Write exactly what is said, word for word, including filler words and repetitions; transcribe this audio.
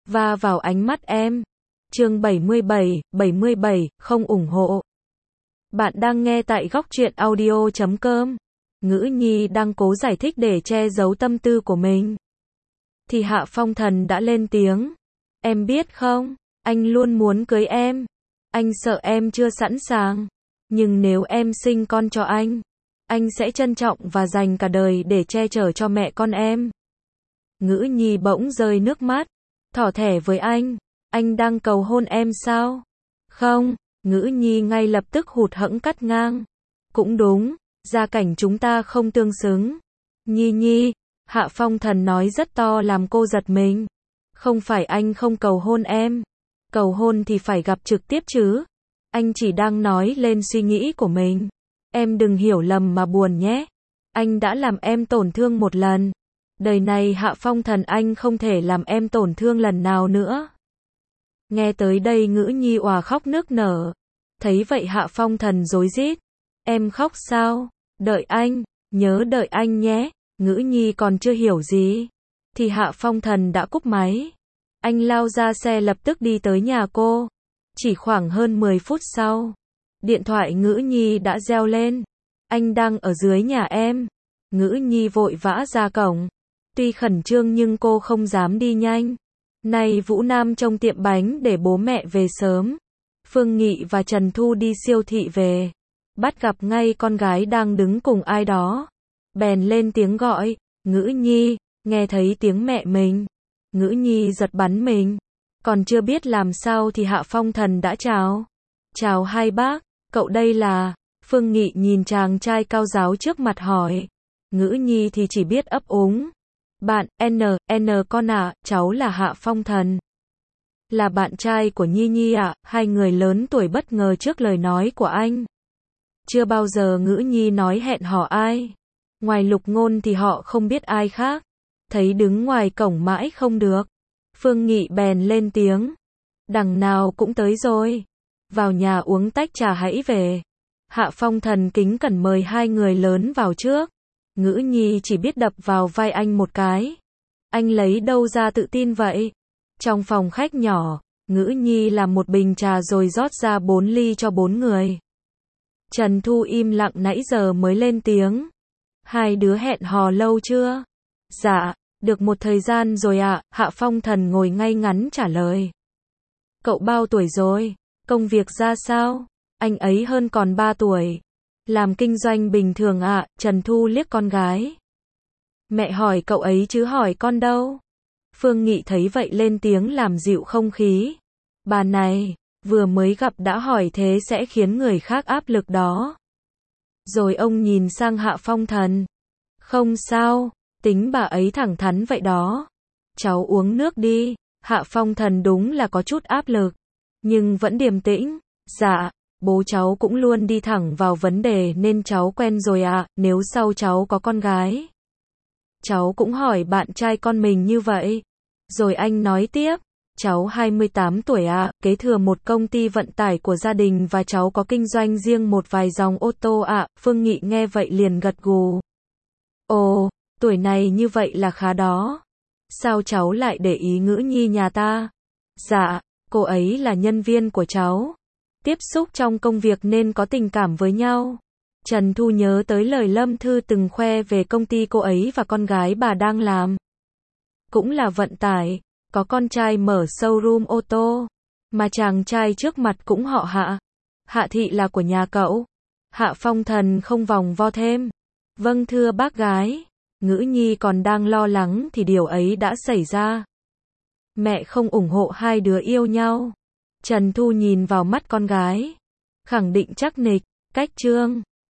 va vào ánh mắt em. Chương bảy mươi bảy, bảy mươi bảy, không ủng hộ. Bạn đang nghe tại góc truyện audio chấm com. Ngữ Nhi đang cố giải thích để che giấu tâm tư của mình. Thì Hạ Phong Thần đã lên tiếng. Em biết không, anh luôn muốn cưới em. Anh sợ em chưa sẵn sàng. Nhưng nếu em sinh con cho anh, anh sẽ trân trọng và dành cả đời để che chở cho mẹ con em. Ngữ Nhi bỗng rơi nước mắt. Thỏ thẻ với anh. Anh đang cầu hôn em sao? Không, Ngữ Nhi ngay lập tức hụt hẫng cắt ngang. Cũng đúng, gia cảnh chúng ta không tương xứng. Nhi Nhi, Hạ Phong Thần nói rất to làm cô giật mình. Không phải anh không cầu hôn em. Cầu hôn thì phải gặp trực tiếp chứ. Anh chỉ đang nói lên suy nghĩ của mình. Em đừng hiểu lầm mà buồn nhé. Anh đã làm em tổn thương một lần. Đời này Hạ Phong Thần anh không thể làm em tổn thương lần nào nữa. Nghe tới đây Ngữ Nhi òa khóc nức nở. Thấy vậy Hạ Phong Thần rối rít. Em khóc sao? Đợi anh, nhớ đợi anh nhé. Ngữ Nhi còn chưa hiểu gì. Thì Hạ Phong Thần đã cúp máy. Anh lao ra xe lập tức đi tới nhà cô. Chỉ khoảng hơn mười phút sau, điện thoại Ngữ Nhi đã reo lên. Anh đang ở dưới nhà em. Ngữ Nhi vội vã ra cổng. Tuy khẩn trương nhưng cô không dám đi nhanh. Nay Vũ Nam trông tiệm bánh để bố mẹ về sớm. Phương Nghị và Trần Thu đi siêu thị về. Bắt gặp ngay con gái đang đứng cùng ai đó. Bèn lên tiếng gọi. Ngữ Nhi, nghe thấy tiếng mẹ mình. Ngữ Nhi giật bắn mình. Còn chưa biết làm sao thì Hạ Phong Thần đã chào. Chào hai bác, cậu đây là... Phương Nghị nhìn chàng trai cao ráo trước mặt hỏi. Ngữ Nhi thì chỉ biết ấp úng. Bạn, N, N con ạ, à, cháu là Hạ Phong Thần. Là bạn trai của Nhi Nhi ạ, à, hai người lớn tuổi bất ngờ trước lời nói của anh. Chưa bao giờ Ngữ Nhi nói hẹn hò ai. Ngoài Lục Ngôn thì họ không biết ai khác. Thấy đứng ngoài cổng mãi không được. Phương Nghị bèn lên tiếng. Đằng nào cũng tới rồi. Vào nhà uống tách trà hãy về. Hạ Phong Thần kính cẩn mời hai người lớn vào trước. Ngữ Nhi chỉ biết đập vào vai anh một cái. Anh lấy đâu ra tự tin vậy? Trong phòng khách nhỏ, Ngữ Nhi làm một bình trà rồi rót ra bốn ly cho bốn người. Trần Thu im lặng nãy giờ mới lên tiếng. Hai đứa hẹn hò lâu chưa? Dạ, được một thời gian rồi ạ, Hạ Phong Thần ngồi ngay ngắn trả lời. Cậu bao tuổi rồi? Công việc ra sao? Anh ấy hơn còn ba tuổi. Làm kinh doanh bình thường ạ, Trần Thu liếc con gái. Mẹ hỏi cậu ấy chứ hỏi con đâu. Phương Nghị thấy vậy lên tiếng làm dịu không khí. Bà này, vừa mới gặp đã hỏi thế sẽ khiến người khác áp lực đó. Rồi ông nhìn sang Hạ Phong Thần. Không sao, tính bà ấy thẳng thắn vậy đó. Cháu uống nước đi. Hạ Phong Thần đúng là có chút áp lực. Nhưng vẫn điềm tĩnh. Dạ. Bố cháu cũng luôn đi thẳng vào vấn đề nên cháu quen rồi ạ, à, nếu sau cháu có con gái. Cháu cũng hỏi bạn trai con mình như vậy. Rồi anh nói tiếp, cháu hai mươi tám tuổi ạ, à, kế thừa một công ty vận tải của gia đình và cháu có kinh doanh riêng một vài dòng ô tô ạ, à. Phương Nghị nghe vậy liền gật gù. Ồ, tuổi này như vậy là khá đó. Sao cháu lại để ý Ngữ Nhi nhà ta? Dạ, cô ấy là nhân viên của cháu. Tiếp xúc trong công việc nên có tình cảm với nhau. Trần Thu nhớ tới lời Lâm Thư từng khoe về công ty cô ấy và con gái bà đang làm. Cũng là vận tải, có con trai mở showroom ô tô. Mà chàng trai trước mặt cũng họ Hạ. Hạ thị là của nhà cậu. Hạ Phong Thần không vòng vo thêm. Vâng thưa bác gái. Ngữ Nhi còn đang lo lắng thì điều ấy đã xảy ra. Mẹ không ủng hộ hai đứa yêu nhau. Trần Thu nhìn vào mắt con gái. Khẳng định chắc nịch, cách trương.